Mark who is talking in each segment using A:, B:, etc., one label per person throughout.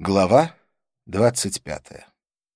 A: Глава 25.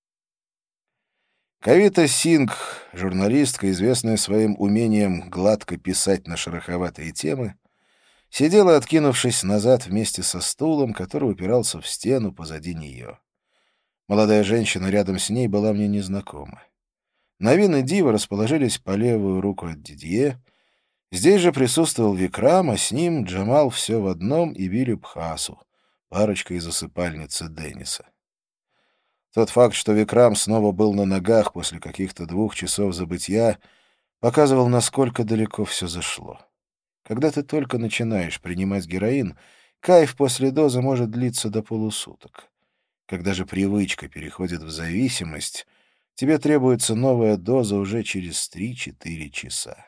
A: Кавита Сингх, журналистка, известная своим умением гладко писать на шероховатые темы, сидела, откинувшись назад вместе со стулом, который упирался в стену позади нее. Молодая женщина рядом с ней была мне незнакома. Навин и Дива расположились по левую руку от Дидье. Здесь же присутствовал Викрам, а с ним Джамал все в одном и Вилли Бхасу, парочка из усыпальницы Денниса. Тот факт, что Викрам снова был на ногах после каких-то 2 часов забытья, показывал, насколько далеко все зашло. Когда ты только начинаешь принимать героин, кайф после дозы может длиться до полусуток. Когда же привычка переходит в зависимость, тебе требуется новая доза уже через 3-4 часа.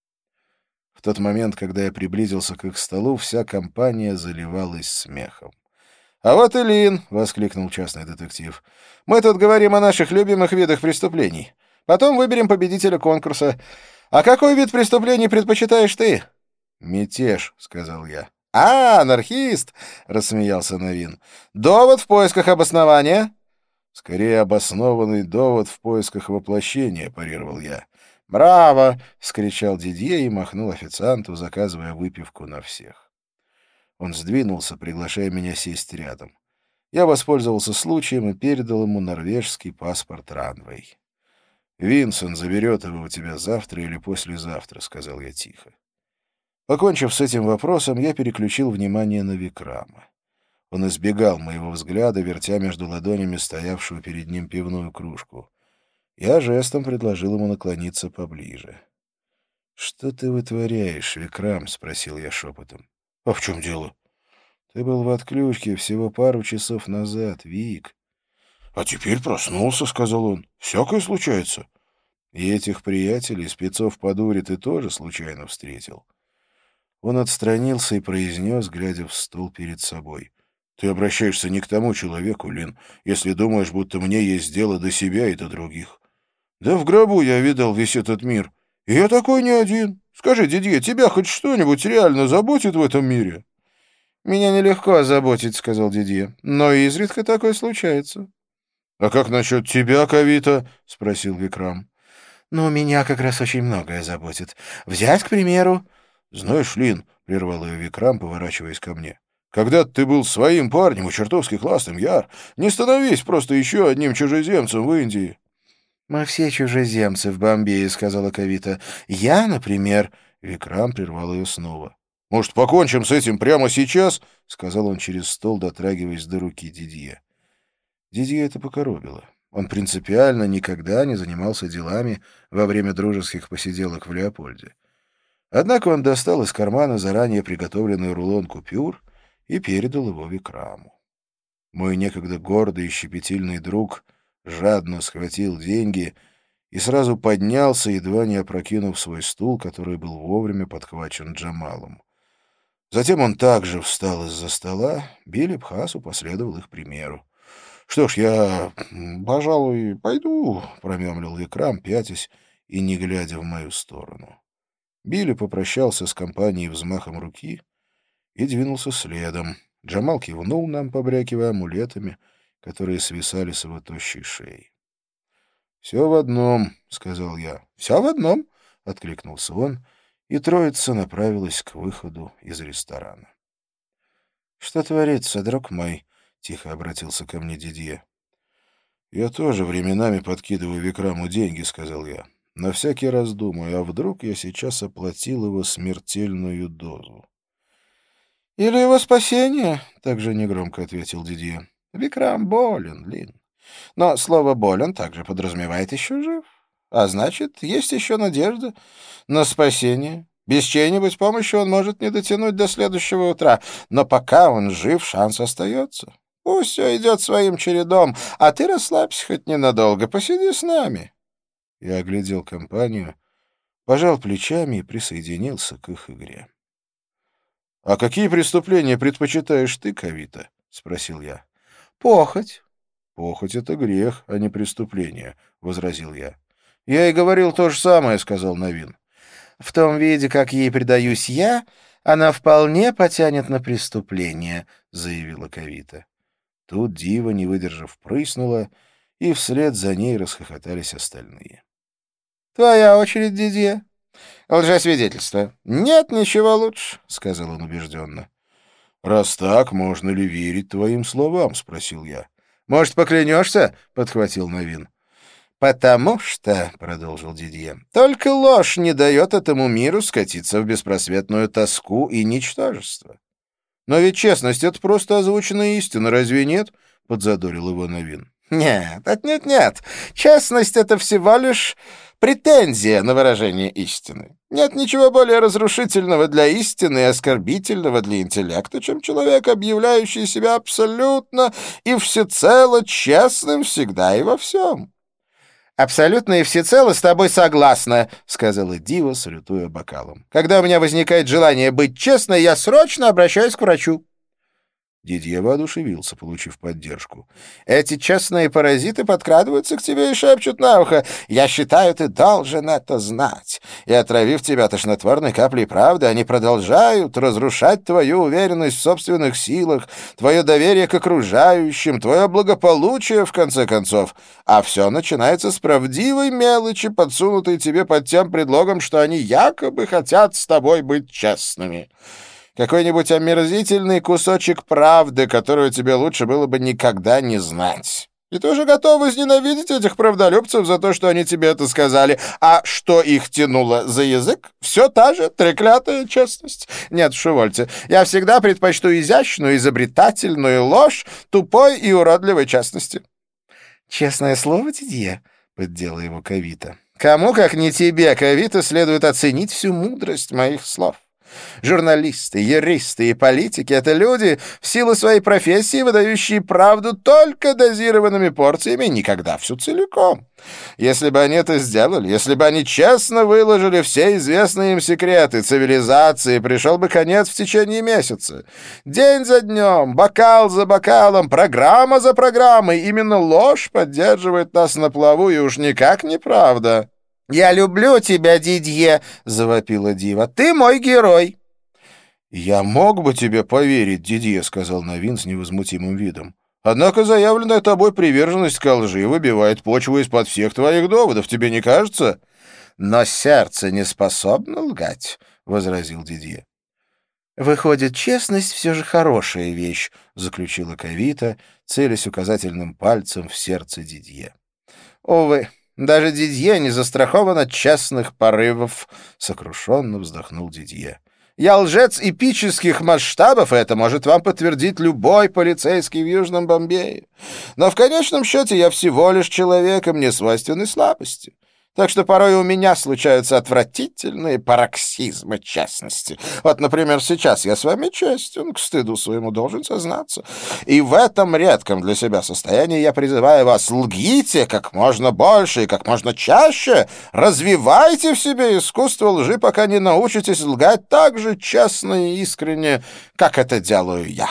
A: В тот момент, когда я приблизился к их столу, вся компания заливалась смехом. «А вот и Лин!» — воскликнул частный детектив. «Мы тут говорим о наших любимых видах преступлений. Потом выберем победителя конкурса. А какой вид преступлений предпочитаешь ты?» «Мятеж», — сказал я. «А, анархист!» — рассмеялся Навин. «Довод в поисках обоснования?» «Скорее обоснованный довод в поисках воплощения», — парировал я. «Браво!» — вскричал Дидье и махнул официанту, заказывая выпивку на всех. Он сдвинулся, приглашая меня сесть рядом. Я воспользовался случаем и передал ему норвежский паспорт Ранвей. «Винсент заберет его у тебя завтра или послезавтра», — сказал я тихо. Покончив с этим вопросом, я переключил внимание на Викрама. Он избегал моего взгляда, вертя между ладонями стоявшую перед ним пивную кружку. Я жестом предложил ему наклониться поближе. «Что ты вытворяешь, Викрам?» — спросил я шепотом. «А в чем дело?» «Ты был в отключке всего пару часов назад, Вик». «А теперь проснулся», — сказал он. «Всякое случается». «И этих приятелей, спецов по дуре, ты тоже случайно встретил?» Он отстранился и произнес, глядя в стол перед собой. «Ты обращаешься не к тому человеку, Лин, если думаешь, будто мне есть дело до себя и до других. Да в гробу я видал весь этот мир. И я такой не один. Скажи, Дидье, тебя хоть что-нибудь реально заботит в этом мире?» «Меня нелегко озаботить», — сказал Дидье. «Но изредка такое случается». «А как насчет тебя, Кавита?» — спросил Викрам. «Ну, меня как раз очень многое заботит. Взять, к примеру...» «Знаешь, Лин», — прервал ее Викрам, поворачиваясь ко мне, «когда ты был своим парнем и чертовски классным, Яр, не становись просто еще одним чужеземцем в Индии». «Мы все чужеземцы в Бомбее», — сказала Кавита. «Я, например...» — Викрам прервал ее снова. «Может, покончим с этим прямо сейчас?» — сказал он через стол, дотрагиваясь до руки Дидье. Дидье это покоробило. Он принципиально никогда не занимался делами во время дружеских посиделок в Леопольде. Однако он достал из кармана заранее приготовленный рулон купюр и передал его Викраму. Мой некогда гордый и щепетильный друг жадно схватил деньги и сразу поднялся, едва не опрокинув свой стул, который был вовремя подхвачен Джамалом. Затем он также встал из-за стола, Билли Бхасу последовал их примеру. «Что ж, я, пожалуй, пойду», — промямлил Викрам, пятясь и не глядя в мою сторону. Билли попрощался с компанией взмахом руки и двинулся следом. Джамал кивнул нам, побрякивая амулетами, которые свисали с его тощей шеи. «Все в одном», — сказал я. «Все в одном», — откликнулся он, и троица направилась к выходу из ресторана. «Что творится, друг мой?» — тихо обратился ко мне Дидье. «Я тоже временами подкидываю Викраму деньги», — сказал я. «На всякий раз думаю, а вдруг я сейчас оплатил его смертельную дозу?» «Или его спасение», — также негромко ответил Дидье. «Викрам болен, Лин. Но слово «болен» также подразумевает еще жив. А значит, есть еще надежда на спасение. Без чьей-нибудь помощи он может не дотянуть до следующего утра, но пока он жив, шанс остается. Пусть все идет своим чередом, а ты расслабься хоть ненадолго, посиди с нами». Я оглядел компанию, пожал плечами и присоединился к их игре. «А какие преступления предпочитаешь ты, Кавита?» — спросил я. «Похоть». «Похоть — это грех, а не преступление», — возразил я. «Я и говорил то же самое», — сказал Навин. «В том виде, как ей предаюсь я, она вполне потянет на преступление», — заявила Кавита. Тут Дива, не выдержав, прыснула, и вслед за ней расхохотались остальные. — Твоя очередь, Дидье. Лжесвидетельство. Нет ничего лучше, — сказал он убежденно. — Раз так, можно ли верить твоим словам? — спросил я. — Может, поклянешься? — подхватил Новин. — Потому что, — продолжил Дидье, — только ложь не дает этому миру скатиться в беспросветную тоску и ничтожество. — Но ведь честность — это просто озвученная истина, разве нет? — подзадорил его Новин. — Нет, отнюдь нет. Честность — это всего лишь претензия на выражение истины. Нет ничего более разрушительного для истины и оскорбительного для интеллекта, чем человек, объявляющий себя абсолютно и всецело честным всегда и во всем. — Абсолютно и всецело с тобой согласна, — сказала Дива, салютуя бокалом. — Когда у меня возникает желание быть честной, я срочно обращаюсь к врачу. Дидье воодушевился, получив поддержку. «Эти честные паразиты подкрадываются к тебе и шепчут на ухо. Я считаю, ты должен это знать. И, отравив тебя тошнотворной каплей правды, они продолжают разрушать твою уверенность в собственных силах, твое доверие к окружающим, твое благополучие, в конце концов. А все начинается с правдивой мелочи, подсунутой тебе под тем предлогом, что они якобы хотят с тобой быть честными». Какой-нибудь омерзительный кусочек правды, которую тебе лучше было бы никогда не знать. И ты уже готов возненавидеть этих правдолюбцев за то, что они тебе это сказали. А что их тянуло за язык? Все та же треклятая честность. Нет уж, увольте. Я всегда предпочту изящную, изобретательную ложь тупой и уродливой честности. «Честное слово, Дидье?» — поддела его Кавита. «Кому, как не тебе, Кавита, следует оценить всю мудрость моих слов. Журналисты, юристы и политики — это люди, в силу своей профессии, выдающие правду только дозированными порциями, никогда всю целиком. Если бы они это сделали, если бы они честно выложили все известные им секреты цивилизации, пришел бы конец в течение месяца. День за днем, бокал за бокалом, программа за программой, именно ложь поддерживает нас на плаву, и уж никак не правда. «Я люблю тебя, Дидье!» — завопила Дива. «Ты мой герой!» «Я мог бы тебе поверить, Дидье», — сказал Новин с невозмутимым видом. «Однако заявленная тобой приверженность ко лжи выбивает почву из-под всех твоих доводов, тебе не кажется?» «Но сердце не способно лгать», — возразил Дидье. «Выходит, честность все же хорошая вещь», — заключила Кавита, целясь указательным пальцем в сердце Дидье. «Увы, даже Дидье не застрахован от честных порывов», — сокрушенно вздохнул Дидье. «Я лжец эпических масштабов, и это может вам подтвердить любой полицейский в Южном Бомбее. Но в конечном счете я всего лишь человек, и мне свойственны слабости. Так что порой у меня случаются отвратительные пароксизмы честности. Вот, например, сейчас я с вами честен, к стыду своему должен сознаться. И в этом редком для себя состоянии я призываю вас: лгите как можно больше и как можно чаще, развивайте в себе искусство лжи, пока не научитесь лгать так же честно и искренне, как это делаю я».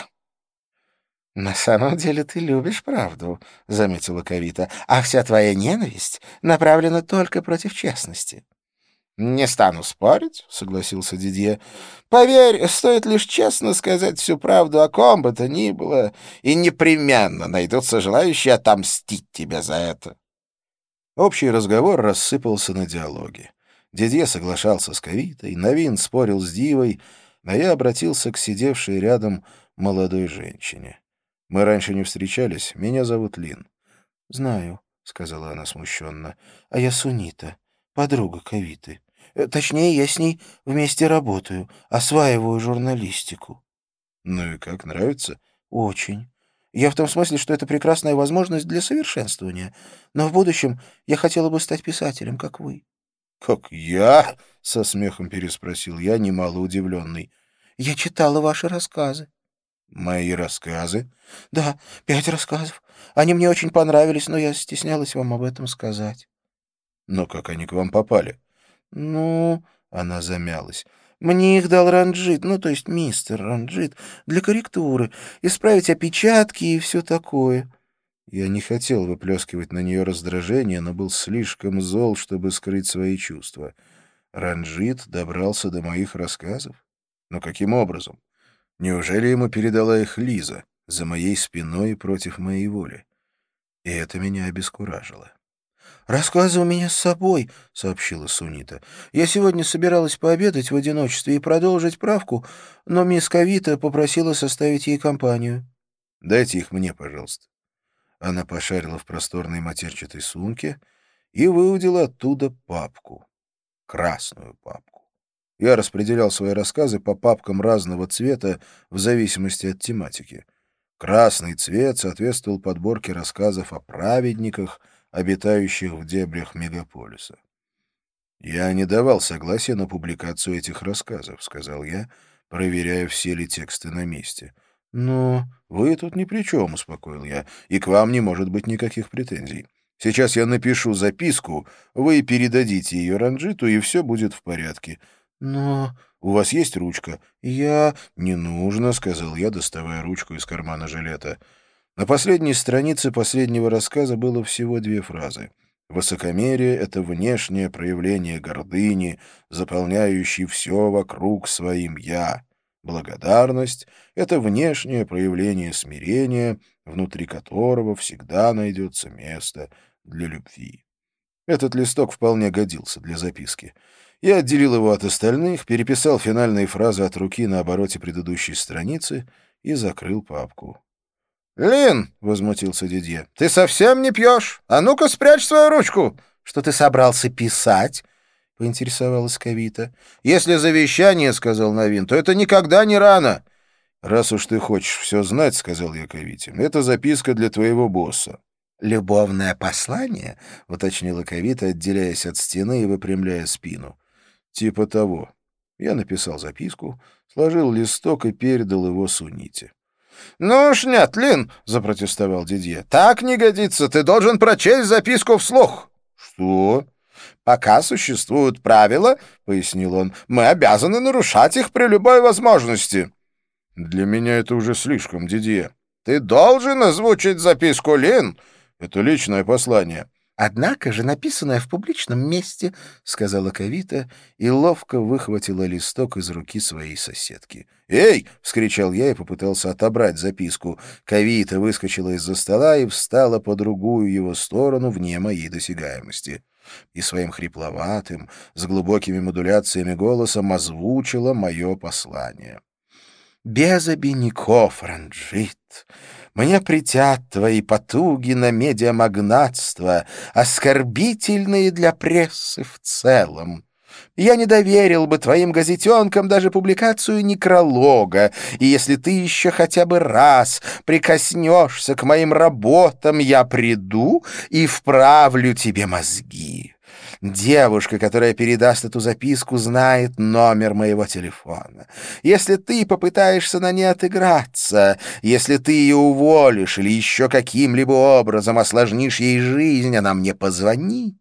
A: «На самом деле ты любишь правду», — заметила Кавита, «а вся твоя ненависть направлена только против честности». «Не стану спорить», — согласился Дидье. «Поверь, стоит лишь честно сказать всю правду о ком бы то ни было, и непременно найдутся желающие отомстить тебе за это». Общий разговор рассыпался на диалоге. Дидье соглашался с Кавитой, Новин спорил с Дивой, а я обратился к сидевшей рядом молодой женщине. «Мы раньше не встречались. Меня зовут Лин». «Знаю», — сказала она смущенно. «А я Сунита, подруга Кавиты. Точнее, я с ней вместе работаю, осваиваю журналистику». «Ну и как, нравится?» «Очень. Я в том смысле, что это прекрасная возможность для совершенствования. Но в будущем я хотела бы стать писателем, как вы». «Как я?» — со смехом переспросил я, немало удивленный. «Я читала ваши рассказы». «Мои рассказы?» «Да, 5 рассказов. Они мне очень понравились, но я стеснялась вам об этом сказать». «Но как они к вам попали?» «Ну...» — она замялась. «Мне их дал Ранджит, ну, то есть мистер Ранджит, для корректуры, исправить опечатки и все такое». Я не хотел выплескивать на нее раздражение, но был слишком зол, чтобы скрыть свои чувства. Ранджит добрался до моих рассказов? Но каким образом? Неужели ему передала их Лиза? за моей спиной и против моей воли. И это меня обескуражило.
B: «Рассказы у меня с собой», — сообщила Сунита. «Я сегодня собиралась пообедать в одиночестве и продолжить правку, но мисс Кавита попросила составить ей компанию».
A: «Дайте их мне, пожалуйста». Она пошарила в просторной матерчатой сумке и выудила оттуда папку. Красную папку. Я распределял свои рассказы по папкам разного цвета в зависимости от тематики. Красный цвет соответствовал подборке рассказов о праведниках, обитающих в дебрях мегаполиса. «Я не давал согласия на публикацию этих рассказов», — сказал я, проверяя, все ли тексты на месте. «Но вы тут ни при чем», — успокоил я, — «и к вам не может быть никаких претензий. Сейчас я напишу записку, вы передадите ее Ранджиту, и все будет в порядке». «Но у вас есть ручка?» «Я...» «Не нужно», — сказал я, доставая ручку из кармана жилета. На последней странице последнего рассказа было всего 2 фразы. Высокомерие — это внешнее проявление гордыни, заполняющей все вокруг своим «я». Благодарность — это внешнее проявление смирения, внутри которого всегда найдется место для любви. Этот листок вполне годился для записки. Я отделил его от остальных, переписал финальные фразы от руки на обороте предыдущей страницы и закрыл папку.
B: «Лин!» — возмутился Дидье. «Ты совсем не пьешь? А ну-ка спрячь свою ручку!» «Что ты собрался писать?» — поинтересовалась Кавита. «Если завещание, — сказал Новин, — то это никогда не рано!»
A: «Раз уж ты хочешь все знать, — сказал я Кавите, — это записка для твоего босса».
B: «Любовное послание?»
A: — уточнила Кавита, отделяясь от стены и выпрямляя спину. «Типа того». Я написал записку, сложил листок и передал его Суните.
B: «Ну уж нет, Лин!» — запротестовал Дидье. «Так не годится, ты должен прочесть записку вслух».
A: «Что?»
B: «Пока существуют правила, — пояснил он, — мы обязаны нарушать их при любой возможности».
A: «Для меня это уже слишком, Дидье».
B: «Ты должен озвучить записку, Лин!»
A: «Это личное послание».
B: «Однако же написанное в публичном месте», — сказала Кавита и ловко выхватила листок из руки своей соседки.
A: «Эй!» — вскричал я и попытался отобрать записку. Кавита выскочила из-за стола и встала по другую его сторону вне моей досягаемости. И своим хрипловатым, с глубокими модуляциями голосом озвучила мое послание.
B: «Без обиняков, Ранджит, мне претят твои потуги на медиамагнатство, оскорбительные для прессы в целом. Я не доверил бы твоим газетенкам даже публикацию некролога, и если ты еще хотя бы раз прикоснешься к моим работам, я приду и вправлю тебе мозги. Девушка, которая передаст эту записку, знает номер моего телефона. Если ты попытаешься на ней отыграться, если ты ее уволишь или еще каким-либо образом осложнишь ей жизнь, она мне позвонит.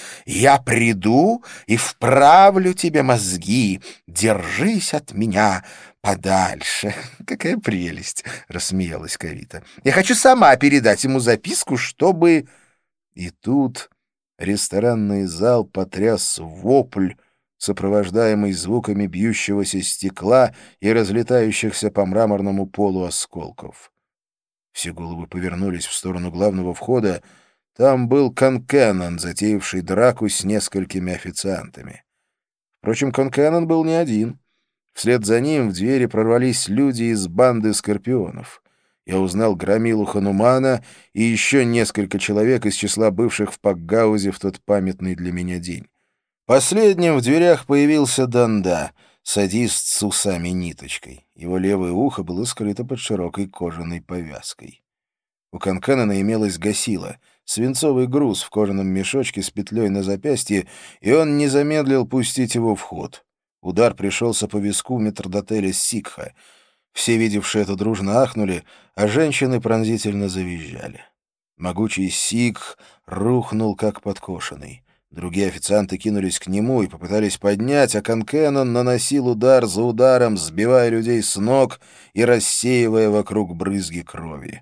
B: Я приду и вправлю тебе мозги. Держись от меня подальше». «Какая прелесть!» — рассмеялась Кавита. «Я хочу сама передать ему записку, чтобы...»
A: И тут ресторанный зал потряс вопль, сопровождаемый звуками бьющегося стекла и разлетающихся по мраморному полу осколков. Все головы повернулись в сторону главного входа. Там был Конкеннон, затеявший драку с несколькими официантами. Впрочем, Конкеннон был не один. Вслед за ним в двери прорвались люди из банды скорпионов. Я узнал Громилу Ханумана и еще несколько человек из числа бывших в Пакгаузе в тот памятный для меня день. Последним в дверях появился Данда, садист с усами-ниточкой. Его левое ухо было скрыто под широкой кожаной повязкой. У Конкеннона имелось гасило, свинцовый груз в кожаном мешочке с петлей на запястье, и он не замедлил пустить его в ход. Удар пришелся по виску метрдотеля Сикха. Все, видевшие это, дружно ахнули, а женщины пронзительно завизжали. Могучий Сикх рухнул, как подкошенный. Другие официанты кинулись к нему и попытались поднять, а Конкеннон наносил удар за ударом, сбивая людей с ног и рассеивая вокруг брызги крови.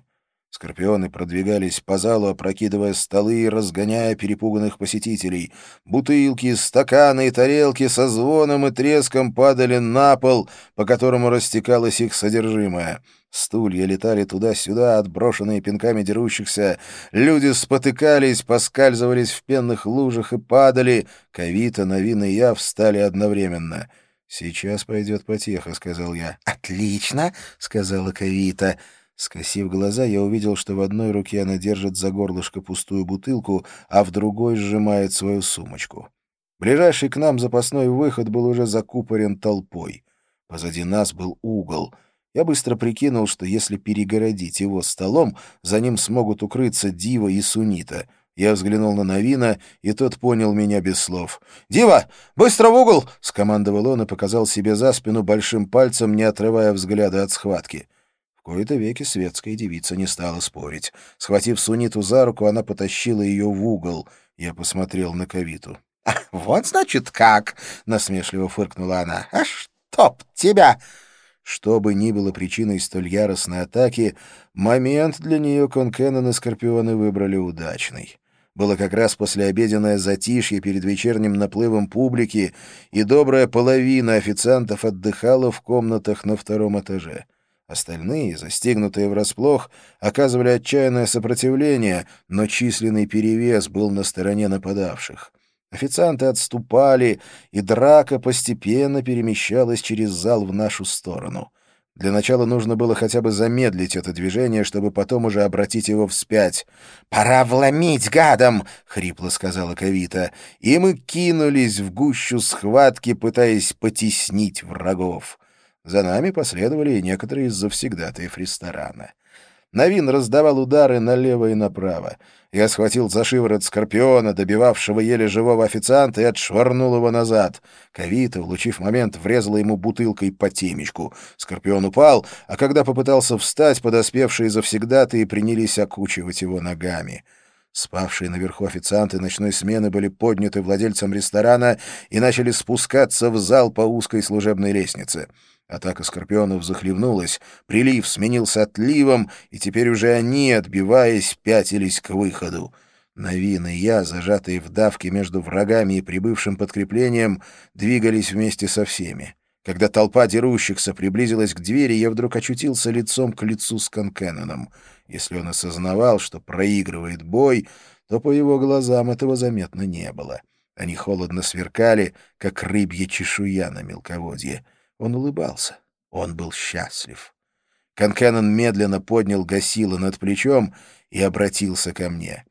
A: Скорпионы продвигались по залу, опрокидывая столы и разгоняя перепуганных посетителей. Бутылки, стаканы и тарелки со звоном и треском падали на пол, по которому растекалось их содержимое. Стулья летали туда-сюда, отброшенные пинками дерущихся. Люди спотыкались, поскальзывались в пенных лужах и падали. Кавита, Навин и я встали одновременно. «Сейчас пойдет потеха», — сказал я. «Отлично», — сказала Кавита. Скосив глаза, я увидел, что в одной руке она держит за горлышко пустую бутылку, а в другой сжимает свою сумочку. Ближайший к нам запасной выход был уже закупорен толпой. Позади нас был угол. Я быстро прикинул, что если перегородить его столом, за ним смогут укрыться Дива и Сунита. Я взглянул на Навина, и тот понял меня без слов. «Дива, быстро в угол!» — скомандовал он и показал себе за спину большим пальцем, не отрывая взгляда от схватки. В кои-то веки светская девица не стала спорить. Схватив Суниту за руку, она потащила ее в угол. Я посмотрел на Кавиту. «Вот, значит, как!» — насмешливо фыркнула она. «А чтоб тебя!» Что бы ни было причиной столь яростной атаки, момент для нее Конкеннон и Скорпионы выбрали удачный. Было как раз послеобеденное затишье перед вечерним наплывом публики, и добрая половина официантов отдыхала в комнатах на втором этаже. Остальные, застигнутые врасплох, оказывали отчаянное сопротивление, но численный перевес был на стороне нападавших. Официанты отступали, и драка постепенно перемещалась через зал в нашу сторону. Для начала нужно было хотя бы замедлить это движение, чтобы потом уже обратить его вспять. «Пора вломить гадом!» — хрипло сказала Кавита. И мы кинулись в гущу схватки, пытаясь потеснить врагов. За нами последовали и некоторые из завсегдатаев ресторана. Навин раздавал удары налево и направо. Я схватил за шиворот Скорпиона, добивавшего еле живого официанта, и отшвырнул его назад. Кавита, улучив момент, врезала ему бутылкой по темечку. Скорпион упал, а когда попытался встать, подоспевшие завсегдатаи принялись окучивать его ногами. Спавшие наверху официанты ночной смены были подняты владельцем ресторана и начали спускаться в зал по узкой служебной лестнице. Атака скорпионов захлебнулась, прилив сменился отливом, и теперь уже они, отбиваясь, пятились к выходу. Навин и я, зажатые в давке между врагами и прибывшим подкреплением, двигались вместе со всеми. Когда толпа дерущихся приблизилась к двери, я вдруг очутился лицом к лицу с Конкенноном. Если он осознавал, что проигрывает бой, то по его глазам этого заметно не было. Они холодно сверкали, как рыбья чешуя на мелководье. Он улыбался. Он был счастлив. Конкеннон медленно поднял гасило над плечом и обратился ко мне.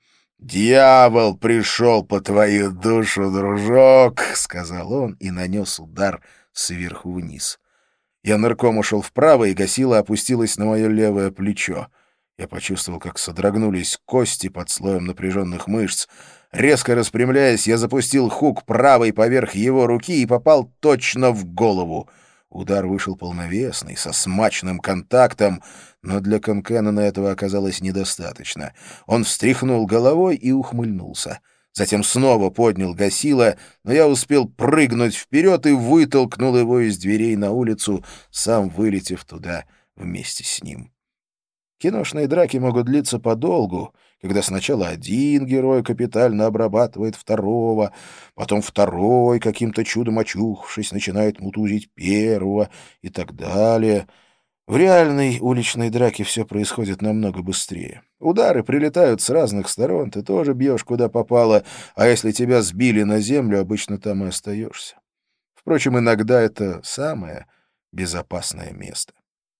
A: «Дьявол пришел по твою душу, дружок!» — сказал он и нанес удар сверху вниз. Я нырком ушел вправо, и гасило опустилось на мое левое плечо. Я почувствовал, как содрогнулись кости под слоем напряженных мышц. Резко распрямляясь, я запустил хук правой поверх его руки и попал точно в голову. Удар вышел полновесный, со смачным контактом, но для Конкеннона этого оказалось недостаточно. Он встряхнул головой и ухмыльнулся. Затем снова поднял гасило, но я успел прыгнуть вперед и вытолкнул его из дверей на улицу, сам вылетев туда вместе с ним. Киношные драки могут длиться подолгу, когда сначала один герой капитально обрабатывает второго, потом второй, каким-то чудом очухавшись, начинает мутузить первого и так далее. В реальной уличной драке все происходит намного быстрее. Удары прилетают с разных сторон, ты тоже бьешь куда попало, а если тебя сбили на землю, обычно там и остаешься. Впрочем, иногда это самое безопасное место.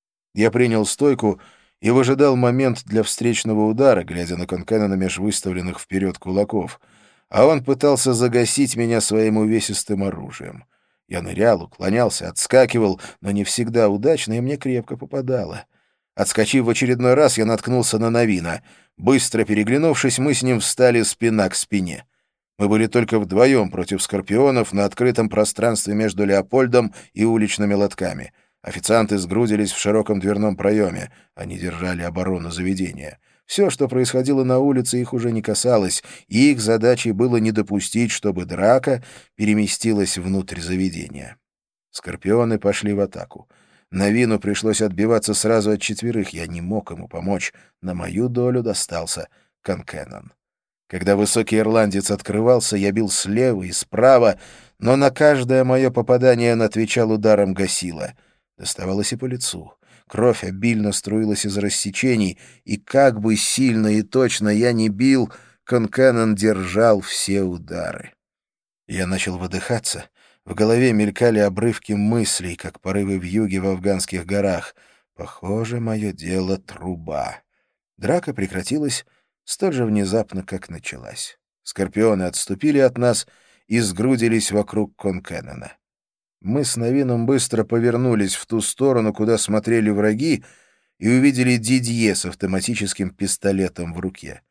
A: Я принял стойку и выжидал момент для встречного удара, глядя на Конкеннона меж выставленных вперед кулаков, а он пытался загасить меня своим увесистым оружием. Я нырял, уклонялся, отскакивал, но не всегда удачно, и мне крепко попадало. Отскочив в очередной раз, я наткнулся на Навина. Быстро переглянувшись, мы с ним встали спина к спине. Мы были только вдвоем против скорпионов на открытом пространстве между Леопольдом и уличными лотками. Официанты сгрудились в широком дверном проеме. Они держали оборону заведения. Все, что происходило на улице, их уже не касалось, и их задачей было не допустить, чтобы драка переместилась внутрь заведения. Скорпионы пошли в атаку. Навину пришлось отбиваться сразу от 4, я не мог ему помочь. На мою долю достался Конкеннон. Когда высокий ирландец открывался, я бил слева и справа, но на каждое мое попадание он отвечал ударом гасила. Доставалось и по лицу. Кровь обильно струилась из рассечений, и как бы сильно и точно я ни бил, Конкеннон держал все удары. Я начал выдыхаться. В голове мелькали обрывки мыслей, как порывы вьюги в афганских горах. Похоже, мое дело — труба. Драка прекратилась столь же внезапно, как началась. Скорпионы отступили от нас и сгрудились вокруг Конкеннона. Мы с Навином быстро повернулись в ту сторону, куда смотрели враги, и увидели Дидье с автоматическим пистолетом в руке.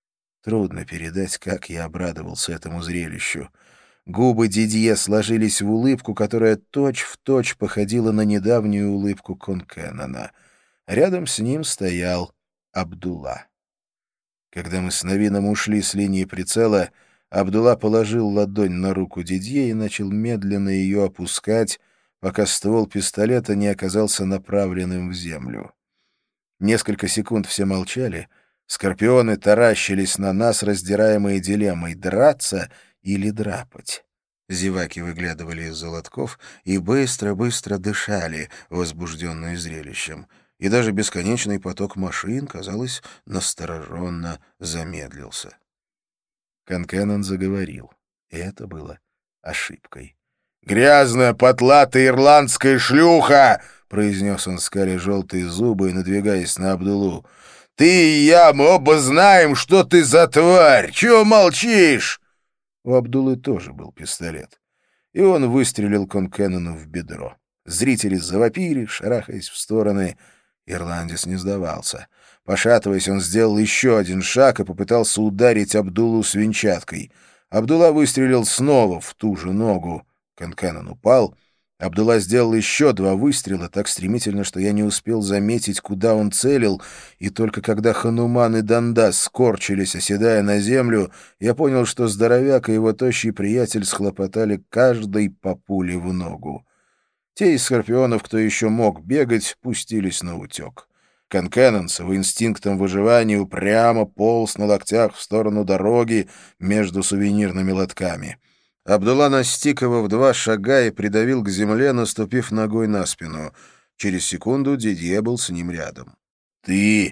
A: Трудно передать, как я обрадовался этому зрелищу. Губы Дидье сложились в улыбку, которая точь-в-точь походила на недавнюю улыбку Конкеннона. Рядом с ним стоял Абдулла. Когда мы с Навином ушли с линии прицела, Абдулла положил ладонь на руку Дидье и начал медленно ее опускать, пока ствол пистолета не оказался направленным в землю. Несколько секунд все молчали. Скорпионы таращились на нас, раздираемые дилеммой — драться или драпать. Зеваки выглядывали из-за лотков и быстро-быстро дышали, возбужденные зрелищем. И даже бесконечный поток машин, казалось, настороженно замедлился. Конкеннон заговорил, и это было ошибкой. «Грязная, потлатая ирландская шлюха!» — произнес он, скаля желтые зубы и надвигаясь на Абдуллу. «Ты и я, мы оба знаем, что ты за тварь! Чего молчишь?» У Абдуллы тоже был пистолет, и он выстрелил Конкеннону в бедро. Зрители завопили, шарахаясь в стороны. Ирландец не сдавался. Пошатываясь, он сделал еще один шаг и попытался ударить Абдуллу свинчаткой. Абдулла выстрелил снова в ту же ногу. Конкеннон упал. Абдулла сделал еще 2 выстрела так стремительно, что я не успел заметить, куда он целил, и только когда Хануман и Дандас скорчились, оседая на землю, я понял, что здоровяк и его тощий приятель схлопотали каждый по пуле в ногу. Те из скорпионов, кто еще мог бегать, пустились на утек. Конкеннон с его инстинктом выживания упрямо полз на локтях в сторону дороги между сувенирными лотками. Абдулла настиг его в 2 шага и придавил к земле, наступив ногой на спину. Через секунду Дидье был с ним рядом. «Ты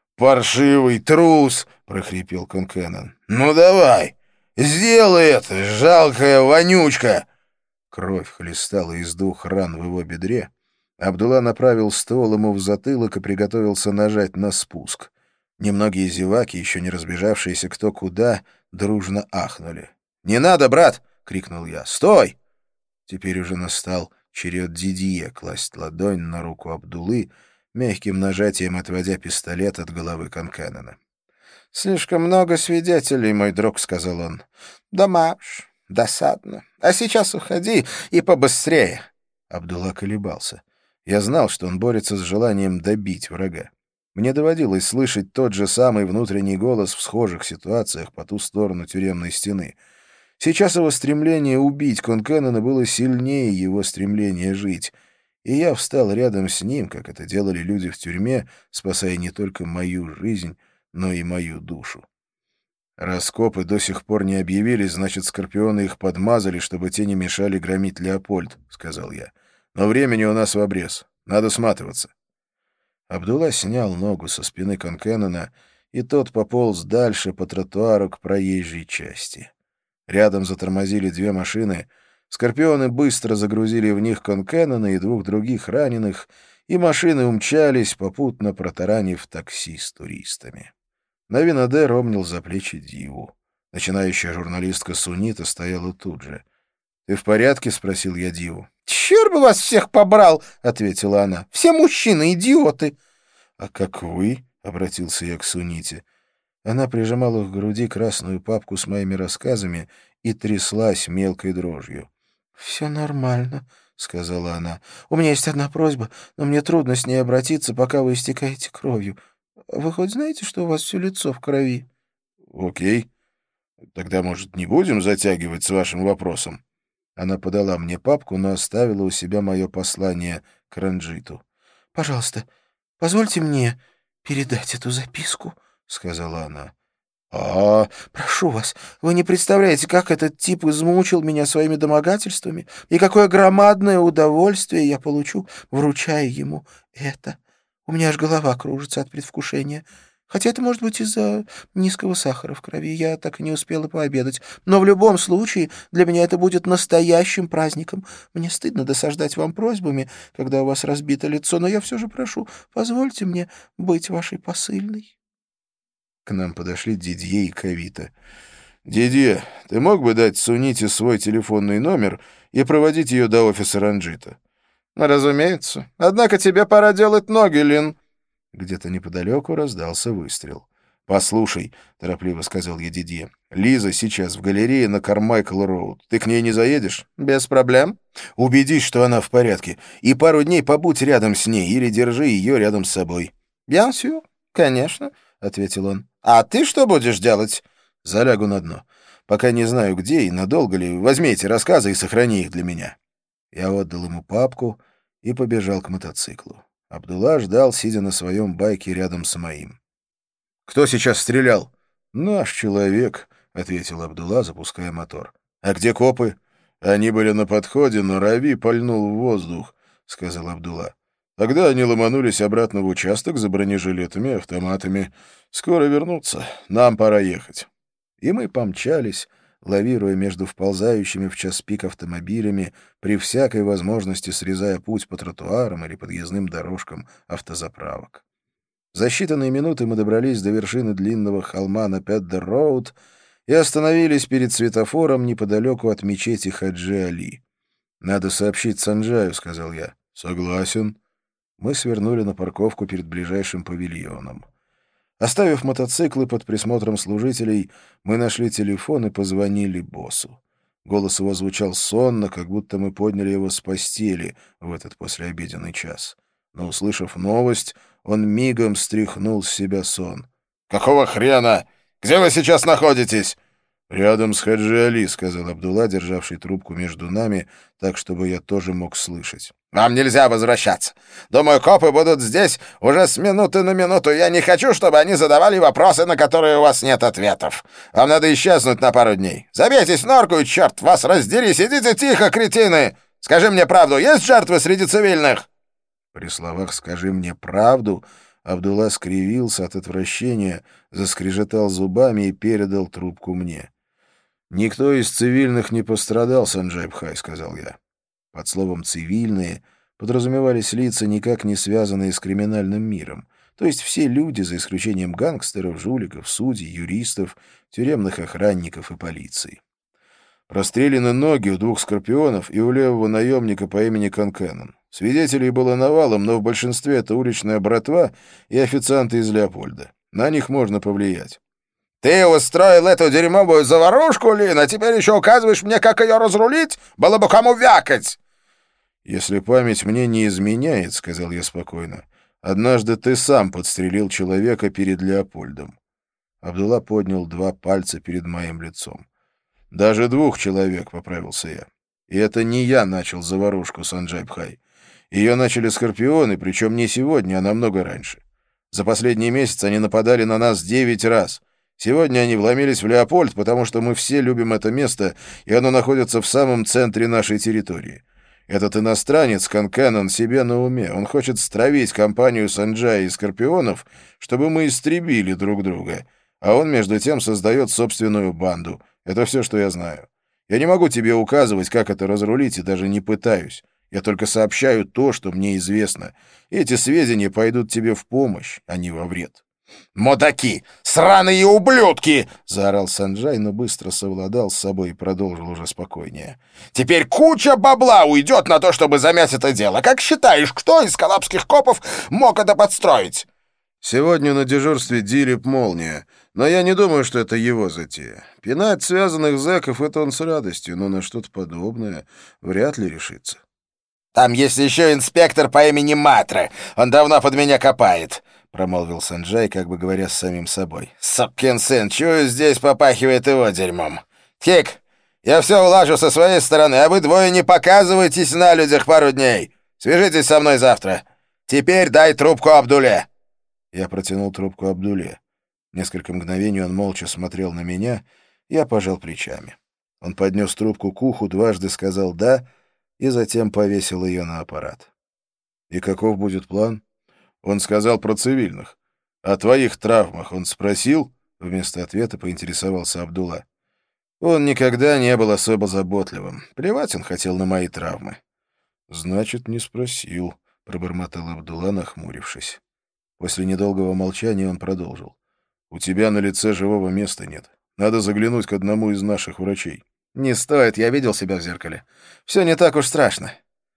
A: паршивый трус!» — прохрипел Конкеннон. «Ну давай, сделай это, жалкая вонючка!» Кровь хлестала из 2 ран в его бедре. Абдулла направил ствол ему в затылок и приготовился нажать на спуск. Немногие зеваки, еще не разбежавшиеся кто куда, дружно ахнули. «Не надо, брат!» — крикнул я. «Стой!» Теперь уже настал черед Дидье класть ладонь на руку Абдуллы, мягким нажатием отводя пистолет от головы Конкеннона. «Слишком много свидетелей, мой друг», — сказал он. «Да, Маш, досадно. А сейчас уходи и побыстрее». Абдулла колебался. Я знал, что он борется с желанием добить врага. Мне доводилось слышать тот же самый внутренний голос в схожих ситуациях по ту сторону тюремной стены. Сейчас его стремление убить Конкеннона было сильнее его стремления жить, и я встал рядом с ним, как это делали люди в тюрьме, спасая не только мою жизнь, но и мою душу. «Раскопы до сих пор не объявились, значит, скорпионы их подмазали, чтобы те не мешали громить Леопольд», — сказал я. «Но времени у нас в обрез. Надо сматываться». Абдулла снял ногу со спины Конкеннона, и тот пополз дальше по тротуару к проезжей части. Рядом затормозили 2 машины. Скорпионы быстро загрузили в них Конкеннона и 2 других раненых, и машины умчались, попутно протаранив такси с туристами. Навин Адер обнял за плечи Диву. Начинающая журналистка Сунита стояла тут же. «Ты в порядке?» — спросил я Диву. «Черт бы вас всех побрал!» — ответила она. «Все мужчины — идиоты!» «А как вы?» — обратился я к Суните. Она прижимала к груди красную папку с моими рассказами и тряслась мелкой дрожью. «Все нормально», — сказала она. «У меня есть одна просьба, но мне трудно с ней обратиться, пока вы истекаете кровью. Вы хоть знаете, что у вас все лицо в крови?» «Окей. Тогда, может, не будем затягивать с вашим вопросом?» Она подала мне папку, но оставила у себя мое послание к Ранджиту.
B: «Пожалуйста, позвольте мне передать эту записку», — сказала она. Прошу вас, вы не представляете, как этот тип измучил меня своими домогательствами и какое громадное удовольствие я получу, вручая ему это. У меня аж голова кружится от предвкушения. Хотя это может быть из-за низкого сахара в крови, я так и не успела пообедать. Но в любом случае для меня это будет настоящим праздником. Мне стыдно досаждать вам просьбами, когда у вас разбито лицо, но я все же прошу, позвольте мне быть вашей посыльной».
A: К нам подошли Дидье и Кавита. «Дидье, ты мог бы дать Суните свой телефонный номер и проводить ее до офиса Ранджита?»
B: «Разумеется. Однако тебе пора делать ноги, Лин».
A: Где-то неподалеку раздался выстрел. «Послушай», — торопливо сказал я Дидье, — «Лиза сейчас в галерее на Кармайкл-Роуд. Ты к ней не заедешь?»
B: «Без проблем».
A: «Убедись, что она в порядке, и пару дней побудь рядом с ней или держи ее рядом с собой».
B: «Bien sûr, конечно», — ответил он. «А ты что будешь делать?»
A: «Залягу на дно. Пока не знаю, где и надолго ли. Возьми эти рассказы и сохрани их для меня». Я отдал ему папку и побежал к мотоциклу. Абдулла ждал, сидя на своем байке рядом с моим. «Кто сейчас стрелял?» «Наш человек», — ответил Абдулла, запуская мотор. «А где копы?» «Они были на подходе, но Рави пальнул в воздух», — сказал Абдулла. «Тогда они ломанулись обратно в участок за бронежилетами и автоматами. Скоро вернутся. Нам пора ехать». И мы помчались, лавируя между вползающими в час пик автомобилями, при всякой возможности срезая путь по тротуарам или подъездным дорожкам автозаправок. За считанные минуты мы добрались до вершины длинного холма на Педдер-Роуд и остановились перед светофором неподалеку от мечети Хаджи Али. «Надо сообщить Санджаю», — сказал я. «Согласен». Мы свернули на парковку перед ближайшим павильоном. Оставив мотоциклы под присмотром служителей, мы нашли телефон и позвонили боссу. Голос его звучал сонно, как будто мы подняли его с постели в этот послеобеденный час. Но, услышав новость, он мигом стряхнул с себя сон.
B: «Какого хрена? Где вы сейчас находитесь?»
A: «Рядом с Хаджи Али», — сказал Абдулла, державший трубку между нами, так, чтобы я тоже мог слышать.
B: «Вам нельзя возвращаться. Думаю, копы будут здесь уже с минуты на минуту. Я не хочу, чтобы они задавали вопросы, на которые у вас нет ответов. Вам надо исчезнуть на пару дней. Забейтесь в норку и, черт вас раздери, сидите тихо, кретины! Скажи мне правду, есть жертвы среди цивильных?»
A: При словах «скажи мне правду» Абдулла скривился от отвращения, заскрежетал зубами и передал трубку мне. «Никто из цивильных не пострадал, Санджай-Бхай», — сказал я. Под словом «цивильные» подразумевались лица, никак не связанные с криминальным миром, то есть все люди, за исключением гангстеров, жуликов, судей, юристов, тюремных охранников и полиции. Прострелены ноги у 2 скорпионов и у левого наемника по имени Конкеннон. Свидетелей было навалом, но в большинстве это уличная братва и официанты из Леопольда. На них можно повлиять.
B: «Ты устроил эту дерьмовую заварушку, Лин, а теперь еще указываешь мне, как ее разрулить? Было бы кому вякать!»
A: «Если память мне не изменяет, — сказал я спокойно, — однажды ты сам подстрелил человека перед Леопольдом». Абдулла поднял 2 пальца перед моим лицом. «Даже 2 человек, — поправился я. И это не я начал заварушку, Санджай-Бхай. Ее начали скорпионы, причем не сегодня, а намного раньше. За последний месяц они нападали на нас 9 раз. Сегодня они вломились в Леопольд, потому что мы все любим это место, и оно находится в самом центре нашей территории. Этот иностранец, Конкеннон, себе на уме. Он хочет стравить компанию Санджая и Скорпионов, чтобы мы истребили друг друга. А он, между тем, создает собственную банду. Это все, что я знаю. Я не могу тебе указывать, как это разрулить, и даже не пытаюсь. Я только сообщаю то, что мне известно. И эти сведения пойдут тебе в помощь, а не во вред».
B: «Мудаки! Сраные ублюдки!» —
A: заорал Санджай, но быстро совладал с собой и продолжил уже спокойнее.
B: «Теперь куча бабла уйдет на то, чтобы замять это дело. Как считаешь, кто из калабских копов мог это подстроить?»
A: «Сегодня на дежурстве Дилип Молния, но я не думаю, что это его затея. Пинать связанных зэков — это он с радостью, но на что-то подобное вряд ли решится».
B: «Там есть еще инспектор по имени Матре. Он давно под меня копает», — промолвил Санджай, как бы говоря с самим собой. «Сукин сын, чую, здесь попахивает его дерьмом. Тик, Я все улажу со своей стороны, а вы двое не показывайтесь на людях пару дней. Свяжитесь со мной завтра. Теперь дай трубку Абдуле».
A: Я протянул трубку Абдуле. Несколько мгновений он молча смотрел на меня, я пожал плечами. Он поднес трубку к уху, дважды сказал «да» и затем повесил ее на аппарат. «И каков будет план?» Он сказал про цивильных. «О твоих травмах он спросил?» Вместо ответа поинтересовался Абдулла. Он никогда не был особо заботливым. Плевать он хотел на мои травмы. «Значит, не спросил», — пробормотал Абдулла, нахмурившись. После недолгого молчания он продолжил. «У тебя на лице живого места нет. Надо заглянуть к одному из наших врачей». «Не стоит, я видел себя в зеркале. Все не так уж страшно».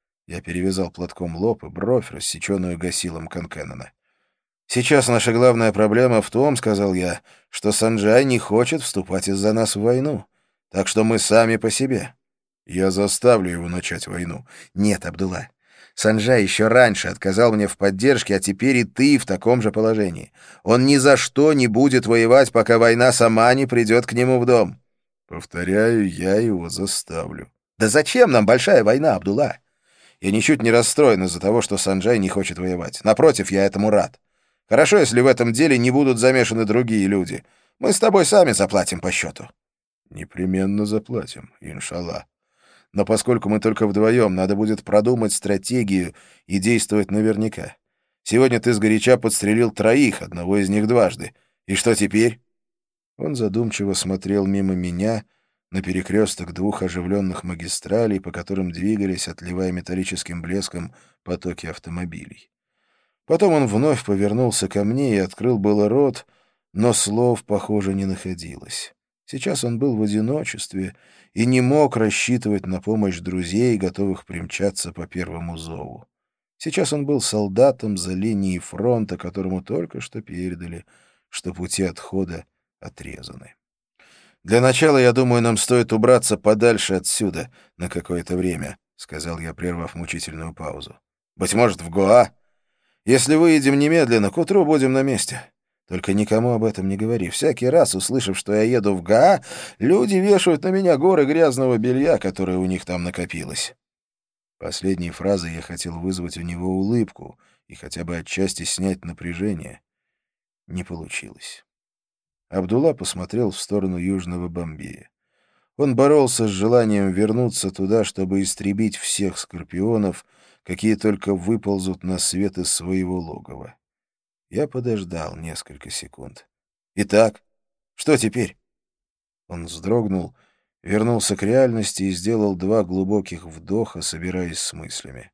A: Я перевязал платком лоб и бровь, рассеченную гасилом Конкеннона. «Сейчас наша главная проблема в том, — сказал я, — что Санджай не хочет вступать из-за нас в войну. Так что мы сами по себе». «Я заставлю его начать войну». «Нет, Абдулла. Санджай еще раньше отказал мне в поддержке, а теперь и ты в таком же положении. Он ни за что не будет воевать, пока война сама не придет к нему в дом». «Повторяю, я его заставлю». «Да зачем нам большая война, Абдулла? Я ничуть не расстроен из-за того, что Санджай не хочет воевать. Напротив, я этому рад. Хорошо, если в этом деле не будут замешаны другие люди. Мы с тобой сами заплатим по счету». «Непременно заплатим, иншаллах. Но поскольку мы только вдвоем, надо будет продумать стратегию и действовать наверняка. Сегодня ты сгоряча подстрелил 3, одного из них дважды. И что теперь?» Он задумчиво смотрел мимо меня на перекресток 2 оживленных магистралей, по которым двигались, отливая металлическим блеском, потоки автомобилей. Потом он вновь повернулся ко мне и открыл было рот, но слов, похоже, не находилось. Сейчас он был в одиночестве и не мог рассчитывать на помощь друзей, готовых примчаться по первому зову. Сейчас он был солдатом за линией фронта, которому только что передали, что пути отхода отрезаны. «Для начала, я думаю, нам стоит убраться подальше отсюда на какое-то время», — сказал я, прервав мучительную паузу. «Быть может, в Гоа? Если выедем немедленно, к утру будем на месте. Только никому об этом не говори. Всякий раз, услышав, что я еду в Гаа, люди вешают на меня горы грязного белья, которое у них там накопилось». Последней фразой я хотел вызвать у него улыбку и хотя бы отчасти снять напряжение. Не получилось. Абдулла посмотрел в сторону Южного Бомбея. Он боролся с желанием вернуться туда, чтобы истребить всех скорпионов, какие только выползут на свет из своего логова. Я подождал несколько секунд. «Итак, что теперь?» Он вздрогнул, вернулся к реальности и сделал 2 глубоких вдоха, собираясь с мыслями.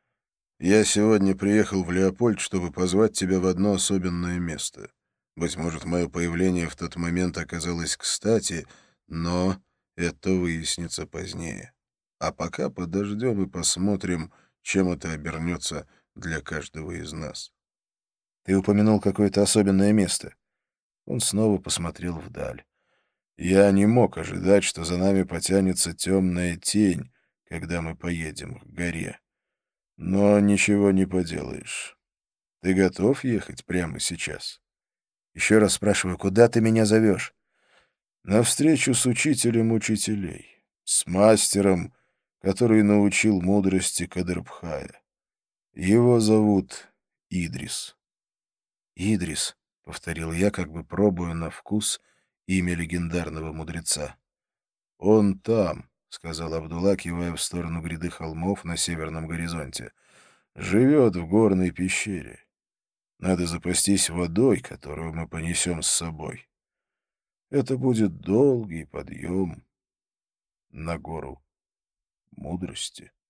A: «Я сегодня приехал в Леопольд, чтобы позвать тебя в одно особенное место. Быть может, мое появление в тот момент оказалось кстати, но это выяснится позднее. А пока подождем и посмотрим, чем это обернется для каждого из нас». «Ты упомянул какое-то особенное место». Он снова посмотрел вдаль. «Я не мог ожидать, что за нами потянется темная тень, когда мы поедем к горе. Но ничего не поделаешь. Ты готов ехать прямо сейчас?» «Еще раз спрашиваю, куда ты меня зовешь?» «На встречу с учителем учителей, с мастером, который научил мудрости Кадрбхая. Его зовут Идрис». «Идрис», — повторил я, как бы пробуя на вкус имя легендарного мудреца. «Он там», — сказал Абдулла, кивая в сторону гряды холмов на северном горизонте. «Живет в горной пещере. Надо запастись водой, которую мы понесем с собой. Это будет долгий подъем на гору мудрости».